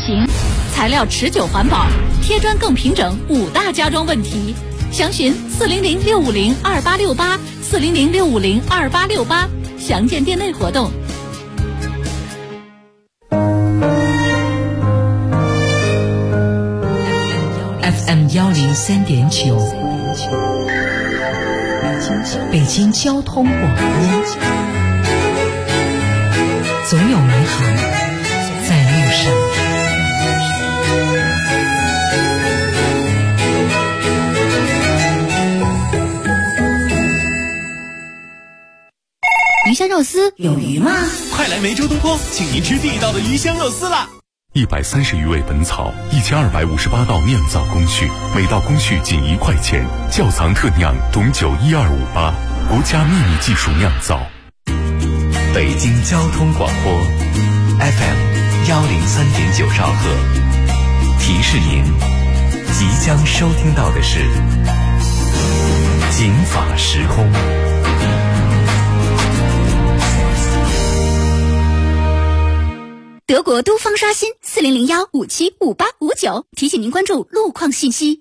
型，材料持久环保，贴砖更平整，5大家装问题。详询400-650-2868，400-650-2868，详见店内活动。 FM 103.9，北京交通广播，总有美好在路上。 鱼香肉丝有鱼吗？ 快来梅州东坡，请您吃地道的鱼香肉丝啦 ！130余味本草，1258道酿造工序，每道工序仅1块钱。窖藏特酿董酒12588，国家秘密技术酿造。 北京交通广播 FM 103.9兆赫，提示您，即将收听到的是警法时空。 德国都方刷新40015755859，提醒您关注路况信息。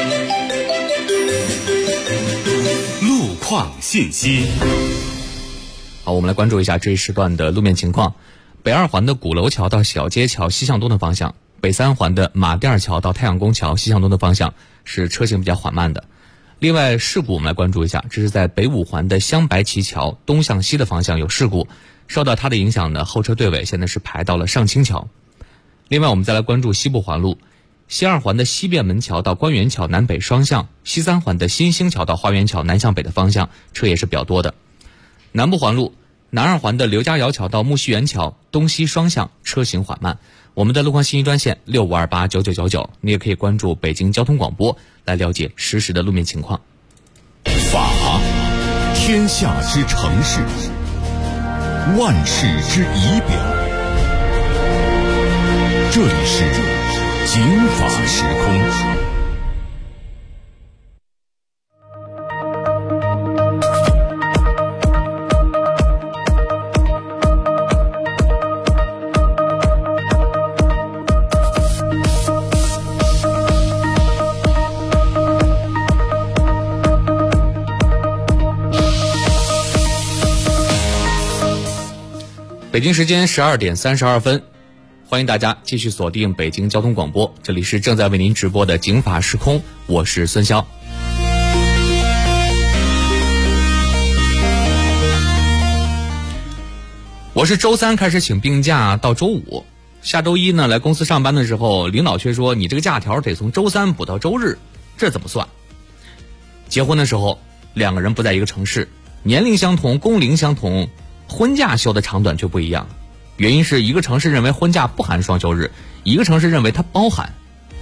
路况信息。 好，我们来关注一下这一时段的路面情况。北2环的鼓楼桥到小街桥西向东的方向，北3环的马甸桥到太阳宫桥西向东的方向是车行比较缓慢的。另外事故我们来关注一下，这是在北5环的香白旗桥东向西的方向有事故，受到它的影响呢，后车队尾现在是排到了上清桥。另外我们再来关注西部环路，西2环的西便门桥到官园桥南北双向，西3环的新兴桥到花园桥南向北的方向车也是比较多的。南部环路，南2环的刘家窑桥到木樨园桥东西双向车行缓慢。我们的路况信息专线65289999，你也可以关注北京交通广播来了解实时的路面情况。 法，天下之城市，万世之仪表。这里是警法时空。 北京时间12点32分，欢迎大家继续锁定北京交通广播，这里是正在为您直播的警法时空，我是孙潇。我是周3开始请病假到周5，下周1呢来公司上班的时候，领导却说你这个假条得从周3补到周日，这怎么算？结婚的时候2个人不在一个城市，年龄相同，工龄相同，婚假休的长短却不一样，原因是一个城市认为婚假不含双休日，一个城市认为它包含。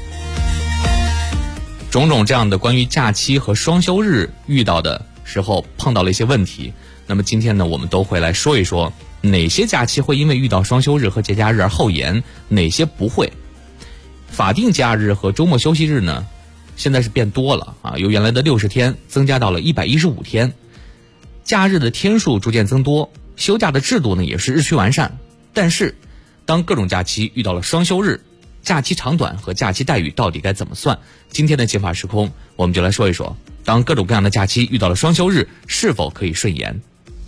种种这样的关于假期和双休日遇到的时候碰到了一些问题，那么今天呢，我们都会来说一说哪些假期会因为遇到双休日和节假日而后延，哪些不会。法定假日和周末休息日呢，现在是变多了啊，由原来的60天增加到了115天，假日的天数逐渐增多，休假的制度呢也是日趋完善。但是当各种假期遇到了双休日，假期长短和假期待遇到底该怎么算？今天的警法时空我们就来说一说，当各种各样的假期遇到了双休日，是否可以顺延？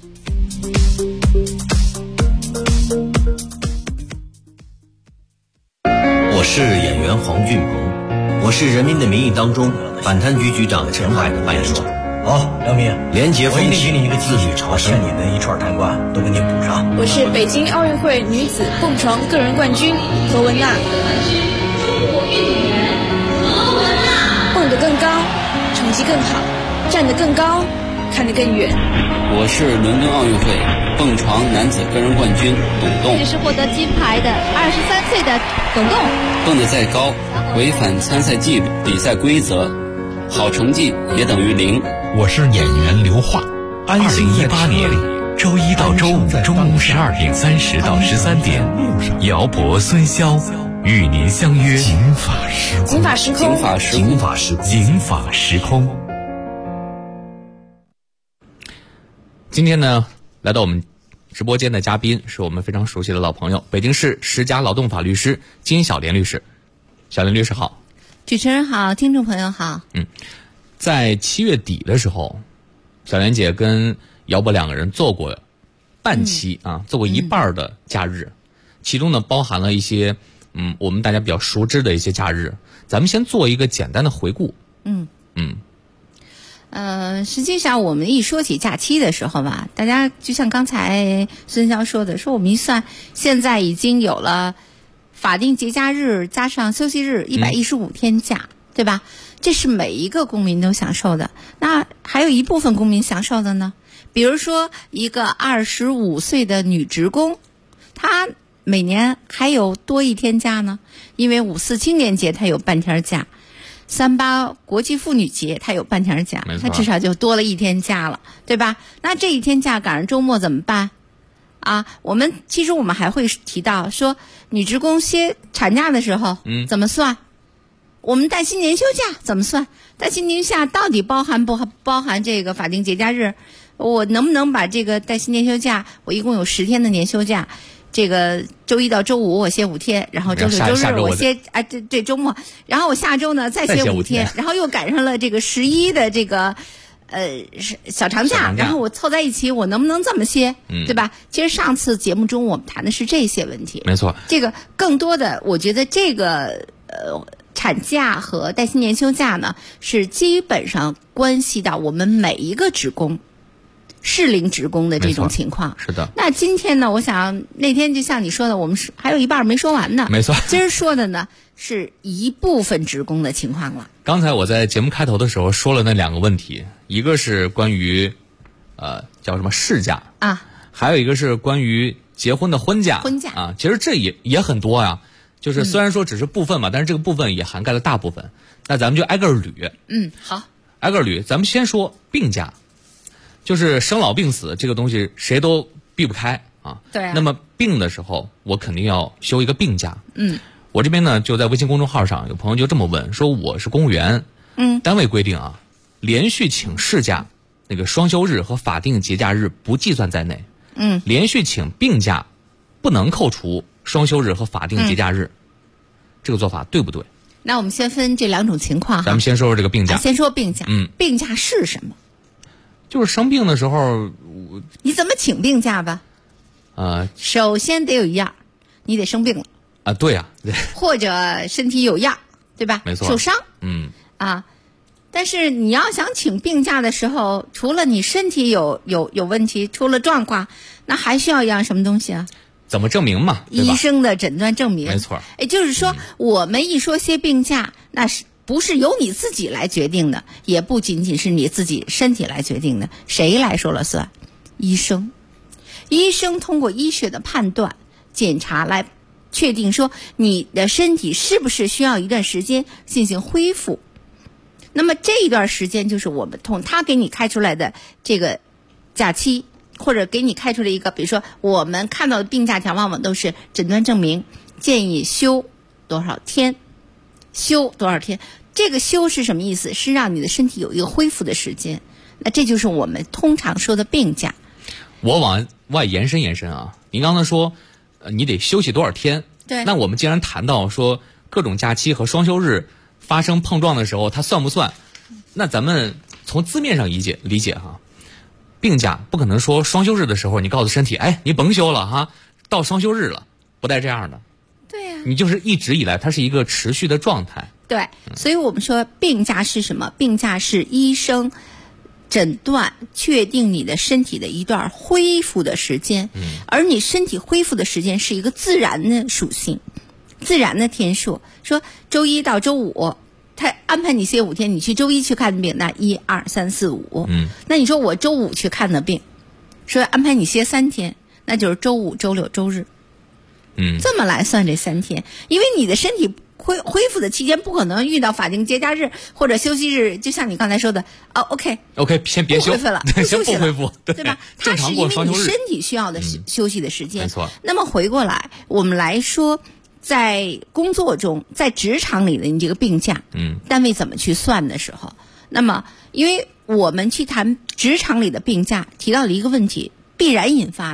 我是演员黄俊鹏，我是《人民的名义》当中反贪局局长陈海的扮演者。 好，梁明， 廉洁风气， 给你一个自律朝欠生。 你的一串贪官都给你补上。 我是北京奥运会女子蹦床个人冠军何文娜。蹦得更高，成绩更好，站得更高，看得更远。 我是伦敦奥运会蹦床男子个人冠军董栋。 也是获得金牌的23岁的董栋。 蹦得再高，违反参赛纪律、比赛规则，好成绩也等于0。 我是演员刘桦。2018年周1到周5中午12点30到13点，姚博、孙潇与您相约警法时空。 警法时空， 警法时空，警法时空， 警法时空。 今天呢，来到我们直播间的嘉宾是我们非常熟悉的老朋友，北京市十佳劳动法律师金小莲律师。小莲律师好。 主持人好，听众朋友好。 在7月底的时候，小莲姐跟姚博两个人做过半期做过一半的假日，其中呢包含了一些我们大家比较熟知的一些假日，咱们先做一个简单的回顾。 实际上我们一说起假期的时候吧，大家就像刚才孙潇说的，说我们一算，现在已经有了法定节假日加上休息日115天假，对吧？这是每一个公民都享受的。那还有一部分公民享受的呢，比如说一个25岁的女职工，她每年还有多一天假呢，因为5·4青年节她有半天假，3·8国际妇女节她有半天假，她至少就多了一天假了，对吧？那这一天假赶上周末怎么办啊？其实我们还会提到说，女职工歇产假的时候怎么算？我们带薪年休假怎么算？带薪年休假到底包含不包含这个法定节假日？我能不能把这个带薪年休假，我一共有10天的年休假，这个周一到周五我歇5天，然后周六周日我歇对周末，然后我下周呢再歇5天，然后又赶上了这个11的这个小长假，然后我凑在一起，我能不能这么歇？对吧？其实上次节目中我们谈的是这些问题， 没错。 这个更多的，我觉得这个产假和带薪年休假呢，是基本上关系到我们每一个职工。适龄职工的这种情况是的。 那今天呢，我想那天就像你说的，我们还有一半没说完呢。 没错。 今儿说的呢是一部分职工的情况了。 刚才我在节目开头的时候说了那2个问题，一个是关于叫什么事假啊， 还有一个是关于结婚的婚假啊。其实这也很多呀，就是虽然说只是部分嘛，但是这个部分也涵盖了大部分。那咱们就挨个捋。 好， 挨个捋。咱们先说病假。就是生老病死这个东西谁都避不开啊。 对啊。 那么病的时候，我肯定要休一个病假。我这边呢就在微信公众号上有朋友就这么问，说我是公务员，单位规定啊，连续请事假那个双休日和法定节假日不计算在内。连续请病假不能扣除双休日和法定节假日。这个做法对不对？ 那我们先分这2种情况。 咱们先说说这个病假。 先说病假。病假是什么？ 就是生病的时候， 你怎么请病假吧？首先得有一样，你得生病了啊，对啊，对， 或者身体有恙，对吧？ 没错， 受伤，但是你要想请病假的时候，除了你身体有问题，出了状况，那还需要一样什么东西啊？ 怎么证明嘛？ 医生的诊断证明， 没错。 也就是说，我们一说歇病假，那是。不是由你自己来决定的，也不仅仅是你自己身体来决定的，谁来说了算？医生。医生通过医学的判断、检查来确定说你的身体是不是需要一段时间进行恢复。那么这一段时间就是我们他给你开出来的这个假期，或者给你开出来一个，比如说我们看到的病假条往往都是诊断证明，建议休多少天，休多少天。这个休是什么意思？是让你的身体有一个恢复的时间。那这就是我们通常说的病假。 我往外延伸啊，您刚才说你得休息多少天？ 对。 那我们既然谈到说各种假期和双休日发生碰撞的时候，它算不算？那咱们从字面上理解哈，病假不可能说双休日的时候你告诉身体，哎，你甭休了哈，到双休日了，不带这样的。 对呀。 你就是一直以来它是一个持续的状态。 对，所以我们说病假是什么？病假是医生诊断确定你的身体的一段恢复的时间，而你身体恢复的时间是一个自然的属性，自然的天数。说周一到周五，他安排你歇5天，你去周一去看病，那1、2、3、4、5。那你说我周五去看的病，说安排你歇3天，那就是周5、周6、周日。这么来算这3天，因为你的身体恢复的期间不可能遇到法定节假日或者休息日，就像你刚才说的，OK， 先别休， 不恢复了， 先不恢复， 对吧？它是因为你身体需要的休息的时间。 没错。 那么回过来，我们来说，在工作中，在职场里的你这个病假，单位怎么去算的时候，那么因为我们去谈职场里的病假，提到了一个问题，必然引发的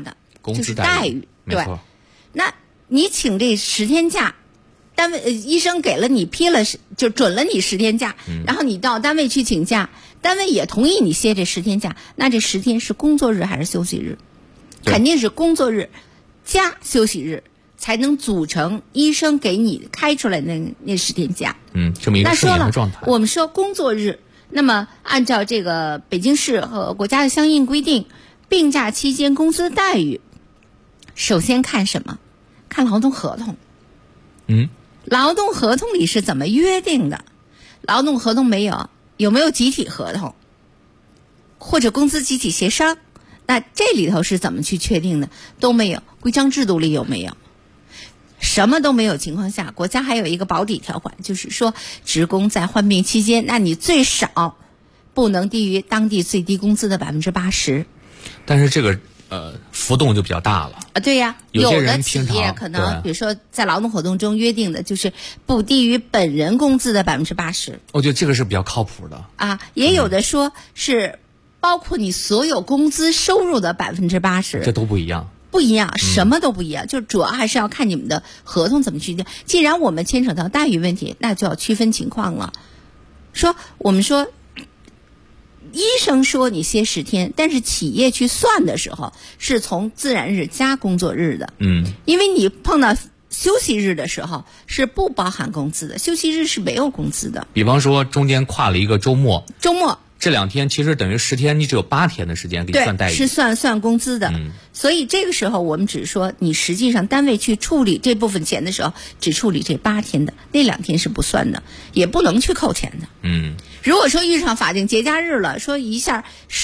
就是待遇。 没错。 那你请这10天假，单位医生给了你批了就准了你10天假，然后你到单位去请假，单位也同意你歇这10天假，那这10天是工作日还是休息日？肯定是工作日加休息日才能组成医生给你开出来那10天假。 这么一个顺延的状态。 我们说工作日，那么按照这个北京市和国家的相应规定，病假期间工资待遇，首先看什么？看劳动合同。劳动合同里是怎么约定的？劳动合同没有，有没有集体合同？或者工资集体协商？那这里头是怎么去确定的？都没有。规章制度里有没有？什么都没有情况下，国家还有一个保底条款，就是说职工在患病期间，那你最少不能低于当地最低工资的80%。 但是这个浮动就比较大了啊。对呀， 有的企业可能比如说在劳动合同中约定的就是不低于本人工资的80%。 我觉得这个是比较靠谱的啊。也有的说是包括你所有工资收入的80%， 这都不一样。 不一样，什么都不一样，就主要还是要看你们的合同怎么去定。既然我们牵扯到待遇问题，那就要区分情况了。我们说医生说你歇10天，但是企业去算的时候是从自然日加工作日的。因为你碰到休息日的时候是不包含工资的，休息日是没有工资的。 比方说中间跨了一个周末这2天其实等于10天，你只有8天的时间给你算待遇， 是算工资的。所以这个时候我们只说你实际上单位去处理这部分钱的时候，只处理这8天的，那2天是不算的，也不能去扣钱的。如果说遇上法定节假日了，说一下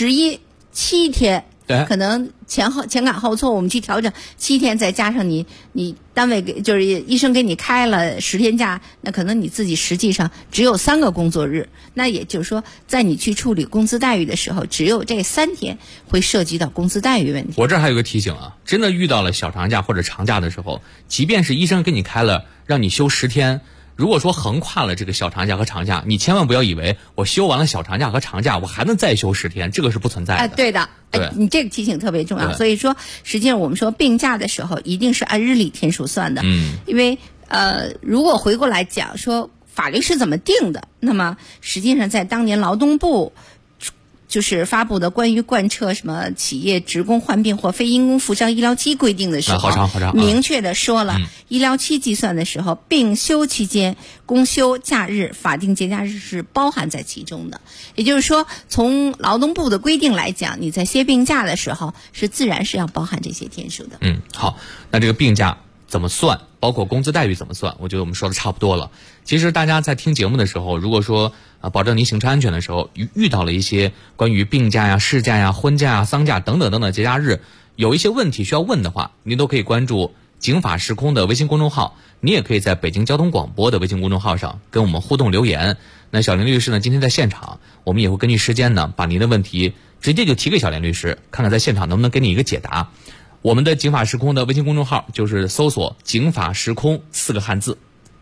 11、7天，可能前赶后错，我们去调整7天，再加上你单位就是医生给你开了10天假，那可能你自己实际上只有3个工作日。那也就是说，在你去处理工资待遇的时候，只有这3天会涉及到工资待遇问题。 我这儿还有个提醒啊，真的遇到了小长假或者长假的时候，即便是医生给你开了让你休10天，如果说横跨了这个小长假和长假，你千万不要以为我休完了小长假和长假，我还能再休10天，这个是不存在的。 对的，你这个提醒特别重要。所以说，实际上我们说病假的时候，一定是按日历天数算的。因为如果回过来讲说法律是怎么定的，那么实际上在当年劳动部就是发布的关于贯彻什么企业职工患病或非因公负伤医疗期规定的时候， 好长明确的说了，医疗期计算的时候，病休期间公休假日、法定节假日是包含在其中的。也就是说，从劳动部的规定来讲，你在歇病假的时候是自然是要包含这些天数的。 好，那这个病假怎么算，包括工资待遇怎么算，我觉得我们说的差不多了。其实大家在听节目的时候，如果说保证您行车安全的时候，遇到了一些关于病假呀、事假呀、婚假呀、丧假等等等等节假日，有一些问题需要问的话，您都可以关注警法时空的微信公众号，你也可以在北京交通广播的微信公众号上跟我们互动留言。那小林律师呢，今天在现场，我们也会根据时间呢，把您的问题直接就提给小林律师，看看在现场能不能给你一个解答。我们的警法时空的微信公众号就是搜索警法时空4个汉字。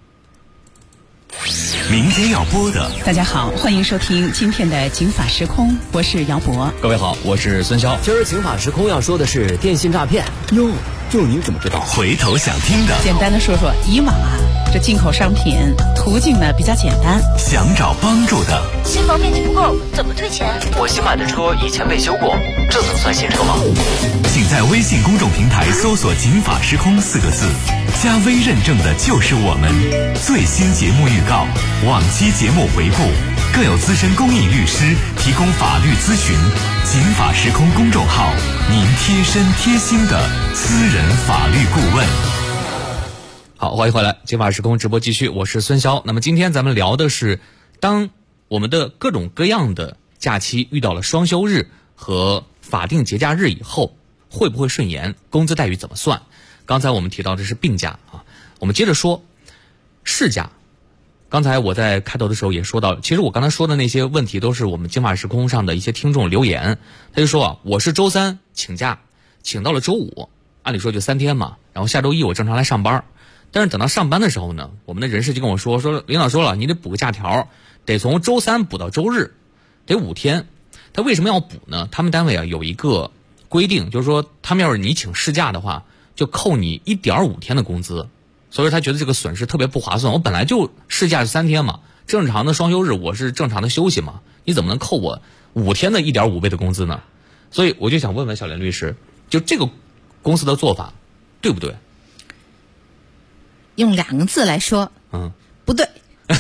明天要播的， 大家好，欢迎收听今天的警法时空，我是姚博。 各位好，我是孙潇。 今儿警法时空要说的是电信诈骗。 哟，就你怎么知道？ 回头想听的， 简单的说说，以往这进口商品途径呢比较简单。 想找帮助的， 新房面积不够，怎么退钱？ 我新买的车以前被修过，这能算新车吗？ 请在微信公众平台搜索警法时空4个字，加微认证的就是我们。最新节目预告，往期节目回顾，更有资深公益律师提供法律咨询。警法时空公众号，您贴身贴心的私人法律顾问。 好，欢迎回来，警法时空直播继续，我是孙潇。那么今天咱们聊的是，当我们的各种各样的假期遇到了双休日和法定节假日以后，会不会顺延？工资待遇怎么算？刚才我们提到的是病假啊，我们接着说事假。刚才我在开头的时候也说到，其实我刚才说的那些问题都是我们警法时空上的一些听众留言。他就说我是周3请假，请到了周5，按理说就3天嘛，然后下周1我正常来上班。但是等到上班的时候呢，我们的人事就跟我说领导说了，你得补个假条，得从周3补到周日，得5天。他为什么要补呢？他们单位有一个规定，就是说他们要是你请事假的话，就扣你1.5天的工资，所以他觉得这个损失特别不划算。我本来就事假是3天嘛，正常的双休日我是正常的休息嘛，你怎么能扣我5天的1.5倍的工资呢？所以我就想问问小连律师，就这个公司的做法对不对？ 用2个字来说，不对。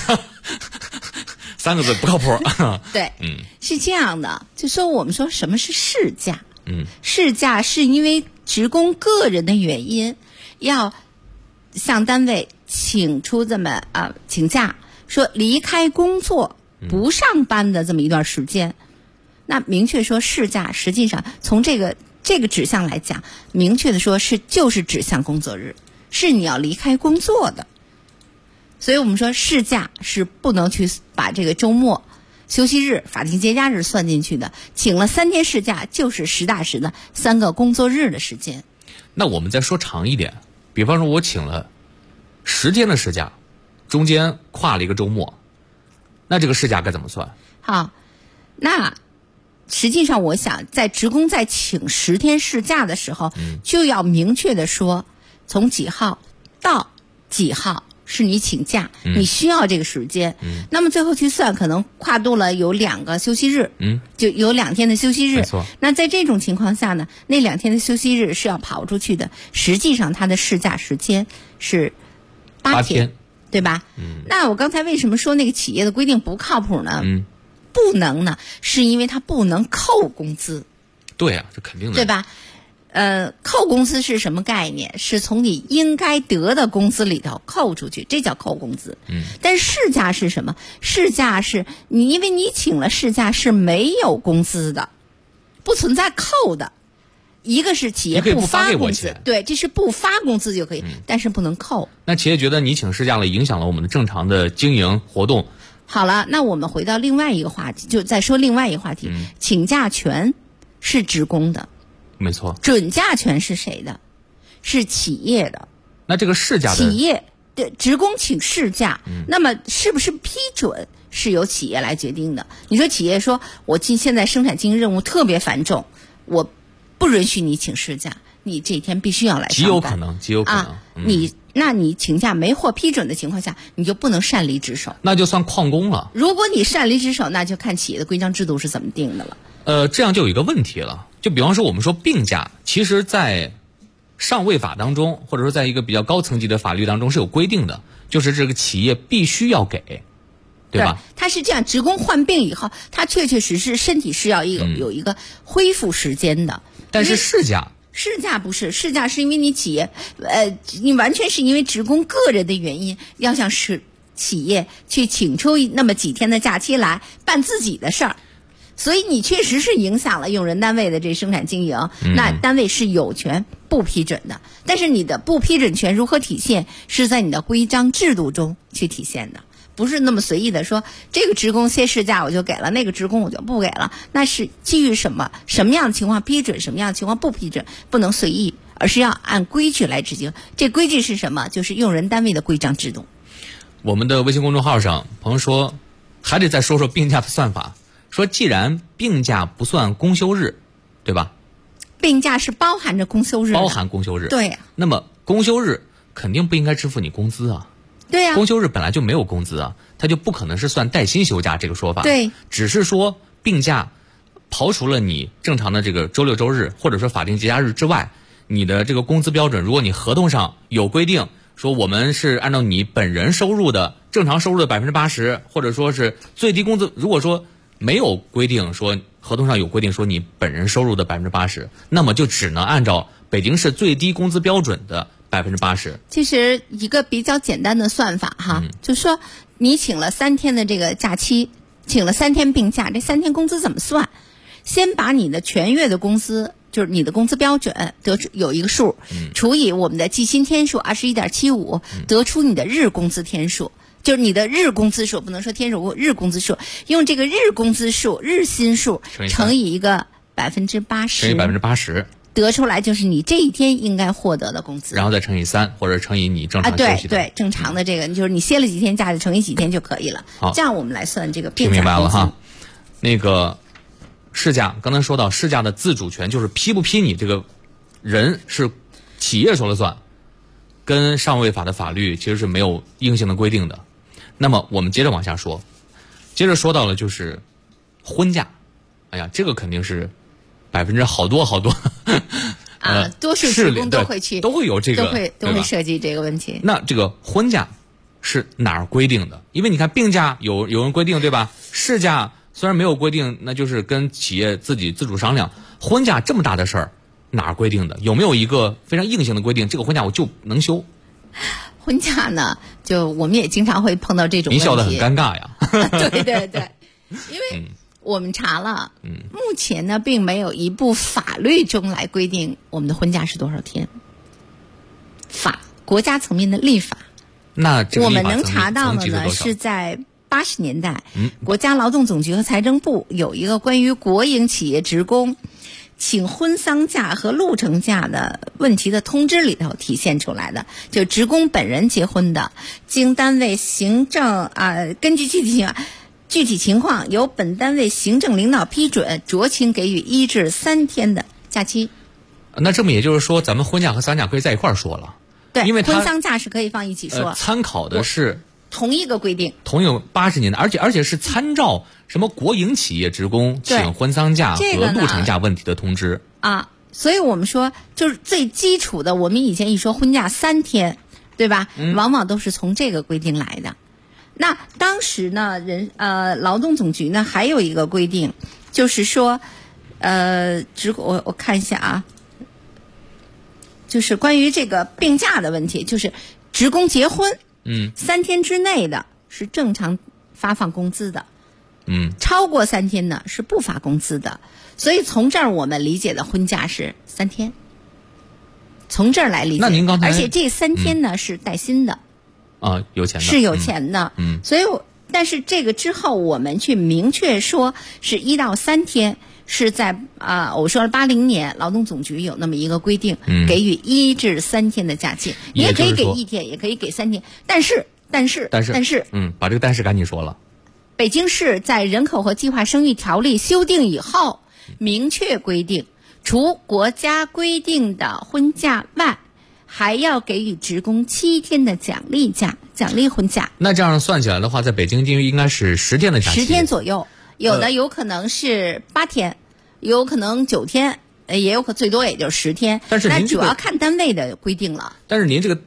3个字不靠谱。 对，是这样的，就说我们说什么是事假？事假是因为职工个人的原因，要向单位请出这么请假，说离开工作不上班的这么一段时间。那明确说事假，实际上从这个指向来讲，明确的说就是指向工作日，是你要离开工作的。所以我们说事假是不能去把这个周末、休息日、法定节假日算进去的。请了3天事假，就是实打实的3个工作日的时间。 那我们再说长一点，比方说我请了10天的事假，中间跨了一个周末，那这个事假该怎么算？ 好，那实际上我想，在职工在请10天事假的时候，就要明确的说，从几号到几号是你请假，你需要这个时间。那么最后去算，可能跨度了有2个休息日，就有2天的休息日。 没错。 那在这种情况下呢，那2天的休息日是要刨出去的，实际上它的事假时间是8天，对吧？那我刚才为什么说那个企业的规定不靠谱呢？不能呢，是因为它不能扣工资。 对啊，这肯定的， 对吧？扣工资是什么概念？是从你应该得的工资里头扣出去，这叫扣工资。但事假是什么？事假是你因为你请了事假是没有工资的，不存在扣的。一个是企业不发工资，对，这是不发工资就可以，但是不能扣。 那企业觉得你请事假了，影响了我们的正常的经营活动。 好了，那我们回到另外一个话题，就再说另外一个话题，请假权是职工的。 没错， 准假权是谁的？是企业的。 那这个事假的企业的职工请事假，那么是不是批准是由企业来决定的？你说企业说我现在生产经营任务特别繁重，我不允许你请事假，你这一天必须要来上班。 极有可能。 那你请假没获批准的情况下，你就不能擅离职守， 那就算旷工了。 如果你擅离职守，那就看企业的规章制度是怎么定的了。 这样就有一个问题了，就比方说我们说病假，其实在上位法当中，或者说在一个比较高层级的法律当中是有规定的，就是这个企业必须要给，对吧？ 他是这样，职工患病以后，他确确实实身体是要有一个恢复时间的。 但是事假不是，事假是因为你企业，你完全是因为职工个人的原因，要向企业去请出那么几天的假期来办自己的事儿，所以你确实是影响了用人单位的这生产经营，那单位是有权不批准的。但是你的不批准权如何体现，是在你的规章制度中去体现的。不是那么随意的说这个职工歇事假我就给了，那个职工我就不给了，那是基于什么样的情况批准，什么样的情况不批准，不能随意，而是要按规矩来执行。这规矩是什么？就是用人单位的规章制度。 我们的微信公众号上朋友说还得再说说病假的算法，说既然病假不算公休日，对吧？ 病假是包含着公休日的， 包含公休日。 对。 那么公休日肯定不应该支付你工资啊。 对呀， 公休日本来就没有工资啊，它就不可能是算带薪休假这个说法。 对， 只是说病假刨除了你正常的这个周六周日或者说法定节假日之外，你的这个工资标准，如果你合同上有规定说我们是按照你本人收入的正常收入的80%，或者说是最低工资，如果说没有规定说合同上有规定说你本人收入的80%，那么就只能按照北京市最低工资标准的80%。 其实一个比较简单的算法哈，就是说你请了3天的这个假期，请了3天病假，这3天工资怎么算？先把你的全月的工资，就是你的工资标准得出有一个数，除以我们的计薪天数21.75，得出你的日工资天数。就是你的日工资数，不能说天数，日工资数，用这个日工资数、日薪数乘以一个80%， 乘以80%。 得出来就是你这一天应该获得的工资， 然后再乘以3，或者乘以你正常休息的。 对，正常的这个，就是你歇了几天假就乘以几天就可以了。 好， 这样我们来算这个病假。 听明白了哈。那个事假，刚才说到事假的自主权，就是批不批你这个人是企业说了算，跟上位法的法律其实是没有硬性的规定的。那么我们接着往下说，接着说到了就是婚假，哎呀，这个肯定是好多多数职工都会去， 都会有这个， 都会涉及这个问题。 那这个婚假是哪儿规定的？因为你看病假有人规定对吧？事假虽然没有规定，那就是跟企业自己自主商量。婚假这么大的事儿，哪儿规定的？有没有一个非常硬性的规定？这个婚假我就能休？ 婚假呢，就我们也经常会碰到这种问题。 您笑得很尴尬呀。 对，因为我们查了，目前呢并没有一部法律中来规定我们的婚假是多少天。国家层面的立法， 那这个我们能查到的呢是在80年代，国家劳动总局和财政部有一个关于国营企业职工请婚丧假和路程假的问题的通知里头体现出来的，就职工本人结婚的，经单位行政根据具体情况由本单位行政领导批准，酌情给予1至3天的假期。 那这么也就是说，咱们婚假和丧假可以在一块儿说了。 对， 因为婚丧假是可以放一起说。 参考的是同一个规定， 同有80年代，而且是参照什么国营企业职工请婚丧假和路程假问题的通知所以我们说就是最基础的，我们以前一说婚假3天，对吧？往往都是从这个规定来的。那当时呢，劳动总局呢还有一个规定，就是说，我看一下啊，就是关于这个病假的问题，就是职工结婚，3天之内的是正常发放工资的，超过3天呢是不发工资的。所以从这儿我们理解的婚假是3天，从这儿来理解。 那您刚才， 而且这3天呢是带薪的， 有钱的， 是有钱的，所以但是这个之后我们去明确说是1到3天。是在我说了80年劳动总局有那么一个规定，给予1至3天的假期，你也可以给1天，也可以给3天，但是， 把这个但是赶紧说了。 北京市在人口和计划生育条例修订以后，明确规定，除国家规定的婚假外，还要给予职工7天的奖励假，奖励婚假。 那这样算起来的话，在北京应该是10天的假期，10 天左右。有的有可能是8天，有可能9天，也有可最多也就10天。 但是您主要看单位的规定了。 但是您这个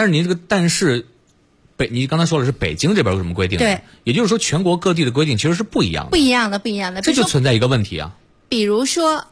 你刚才说的是北京这边有什么规定？ 对， 也就是说全国各地的规定其实是不一样的。 不一样的。 这就存在一个问题啊。 比如说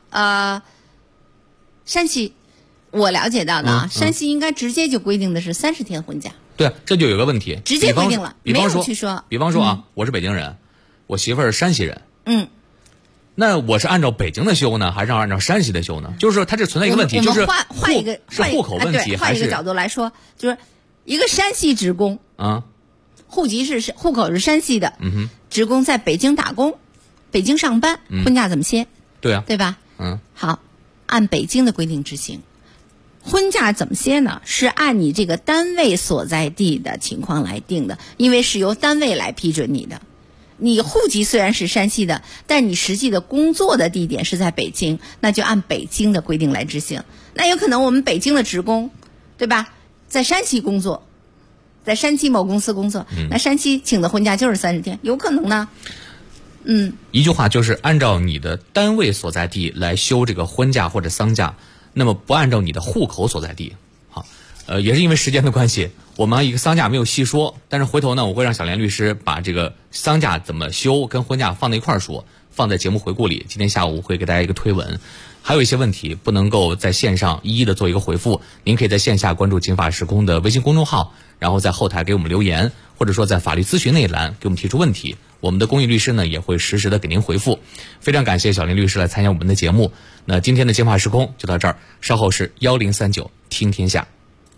山西，我了解到的山西应该直接就规定的是30天婚假。 对，这就有个问题， 直接规定了， 没有去说。 比方说我是北京人。我媳妇儿是山西人，那我是按照北京的休呢，还是按照山西的休呢？就是说，它这存在一个问题，就是换一个户口问题， 换一个角度来说，就是一个山西职工户口是山西的，职工在北京打工，北京上班，婚假怎么歇？ 对啊， 对吧？好，按北京的规定执行。婚假怎么歇呢？是按你这个单位所在地的情况来定的，因为是由单位来批准你的。你户籍虽然是山西的，但你实际的工作的地点是在北京，那就按北京的规定来执行。那有可能我们北京的职工，对吧，在山西工作，在山西某公司工作，那山西请的婚假就是30天，有可能呢。 一句话就是按照你的单位所在地来休这个婚假或者丧假，那么不按照你的户口所在地。好，也是因为时间的关系，我们一个丧假没有细说，但是回头呢，我会让小莲律师把这个丧假怎么休跟婚假放在一块儿说，放在节目回顾里。今天下午会给大家一个推文，还有一些问题不能够在线上一一的做一个回复，您可以在线下关注金法时空的微信公众号，然后在后台给我们留言，或者说在法律咨询那一栏给我们提出问题，我们的公益律师呢也会实时的给您回复。非常感谢小莲律师来参加我们的节目。那今天的金法时空就到这儿，稍后是1039听天下。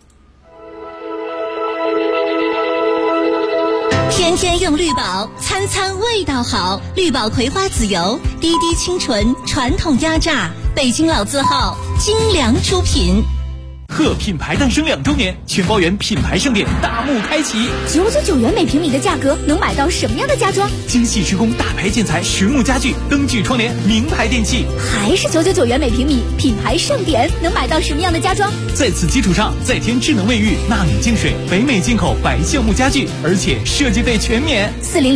天天用绿宝，餐餐味道好。绿宝葵花籽油，滴滴清纯，传统压榨，北京老字号，精良出品。 贺品牌诞生2周年，全包圆品牌盛典大幕开启 ，999元每平米的价格能买到什么样的家装？ 精细施工大牌建材实木家具、灯具窗帘、名牌电器， 还是999元每平米，品牌盛典能买到什么样的家装？ 在此基础上再添智能卫浴、纳米净水、北美进口白橡木家具，而且设计费全免。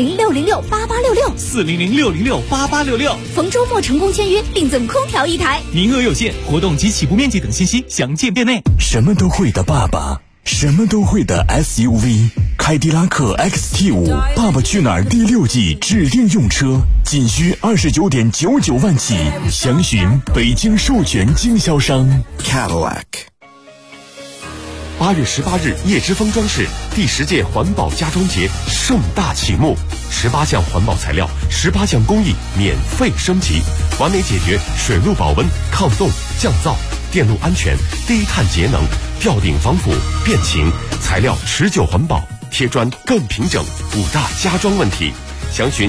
400-606-8866，400-606-8866，逢周末成功签约，另赠空调1台， 名额有限，活动及起步面积等信息详见店内。 什么都会的爸爸，什么都会的 SUV， 凯迪拉克 XT5 爸爸去哪儿第6季指定用车，仅需29.99万起，详询北京授权经销商 Cadillac。 8月18日，叶之峰装饰第10届环保家装节盛大启幕，18项环保材料，18项工艺免费升级，完美解决水路保温、抗冻、降噪、电路安全、低碳节能、吊顶防腐、变形、材料持久环保、贴砖更平整5大家装问题。详询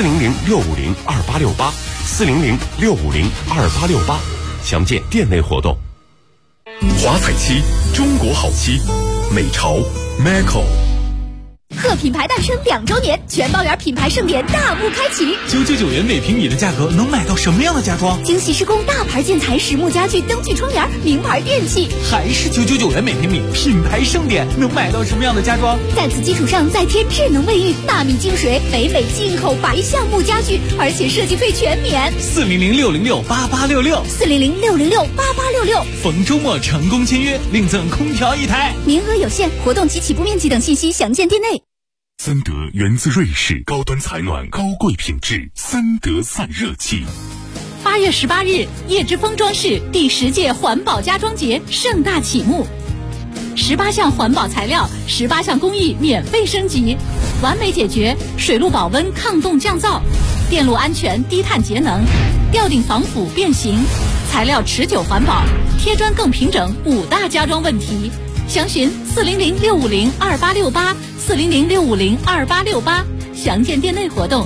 400-650-2868，400-650-2868，详见店内活动。华彩漆，中国好漆，美潮 Macco。 贺品牌诞生2周年，全包圆品牌盛典大幕开启 ，999元每平米的价格能买到什么样的家装？ 精细施工大牌建材实木家具、灯具窗帘、名牌电器， 还是999元每平米，品牌盛典能买到什么样的家装？ 在此基础上再添智能卫浴、纳米净水、北美进口白橡木家具，而且设计费全免。 400-606-8866，400-606-8866，逢周末成功签约，另赠空调1台， 名额有限，活动及起步面积等信息详见店内。 森德源自瑞士，高端采暖，高贵品质，森德散热器。 8月18日，叶之峰装饰第10届环保家装节盛大启幕，18项环保材料，18项工艺免费升级，完美解决水路保温、抗冻降噪、电路安全、低碳节能、吊顶防腐变形、材料持久环保、贴砖更平整5大家装问题。详询400-650-2868，400-650-2868，详见店内活动。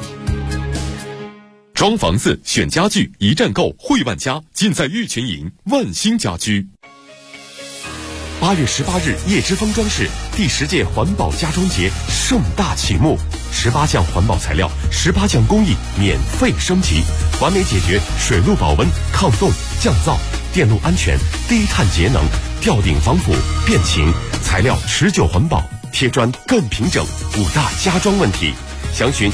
装房子选家具，一站购汇万家，尽在玉泉营万兴家居。8月18日，叶之峰装饰第10届环保家装节盛大启幕，18项环保材料，18项工艺免费升级，完美解决水路保温、抗冻、降噪、电路安全、低碳节能、吊顶防腐、变形、材料持久环保、贴砖更平整5大家装问题。详询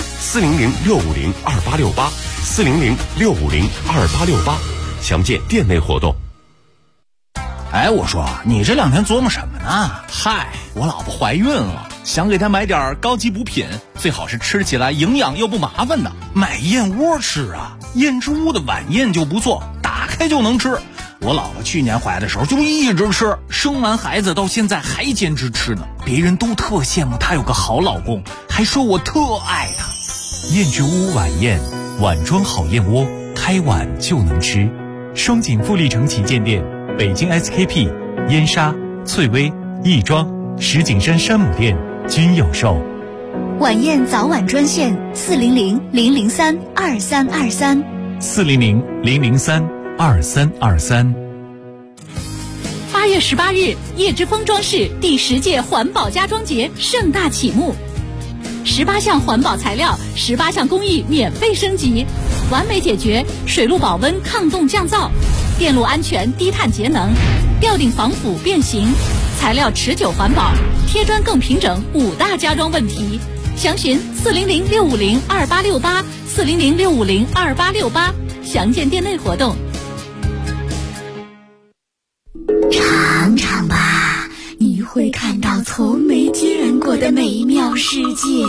400-650-2868，400-650-2868，详见店内活动。 哎，我说你这2天琢磨什么呢？嗨，我老婆怀孕了，想给她买点高级补品，最好是吃起来营养又不麻烦的。买燕窝吃啊，燕之屋的晚宴就不错，打开就能吃。我老婆去年怀的时候就一直吃，生完孩子到现在还坚持吃呢。别人都特羡慕她有个好老公，还说我特爱她。 燕之屋晚宴，碗装好燕窝，开碗就能吃。双井富力城旗舰店、北京 SKP、燕莎、翠微、亦庄、石景山山姆店均有售。 晚宴早晚专线400-003-2323。 400-003-2323。 8月18日，叶之峰装饰第10届环保家装节盛大启幕，18项环保材料，18项工艺免费升级，完美解决水路保温、抗冻降噪、电路安全、低碳节能、吊顶防腐变形、材料持久环保、贴砖更平整5大家装问题。详询400-650-2868，400-650-2868，详见店内活动。 尝尝吧，你会看到从没见过的美妙世界。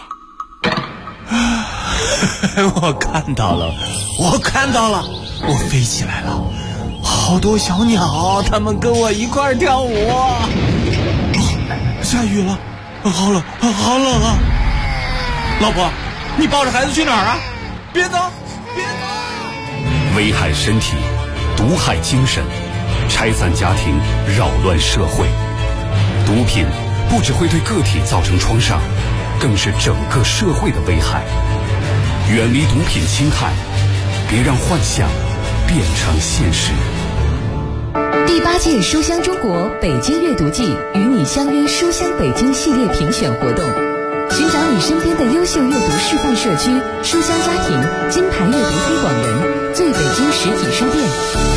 我看到了，我飞起来了，好多小鸟，它们跟我一块跳舞。下雨了，好冷啊！老婆，你抱着孩子去哪儿啊？别走！ 危害身体，毒害精神，拆散家庭，扰乱社会。毒品不只会对个体造成创伤，更是整个社会的危害。远离毒品侵害，别让幻想变成现实。 第8届书香中国北京阅读季与你相约书香北京系列评选活动，寻找你身边的优秀阅读示范社区、书香家庭、金牌阅读推广人、最北京实体书店。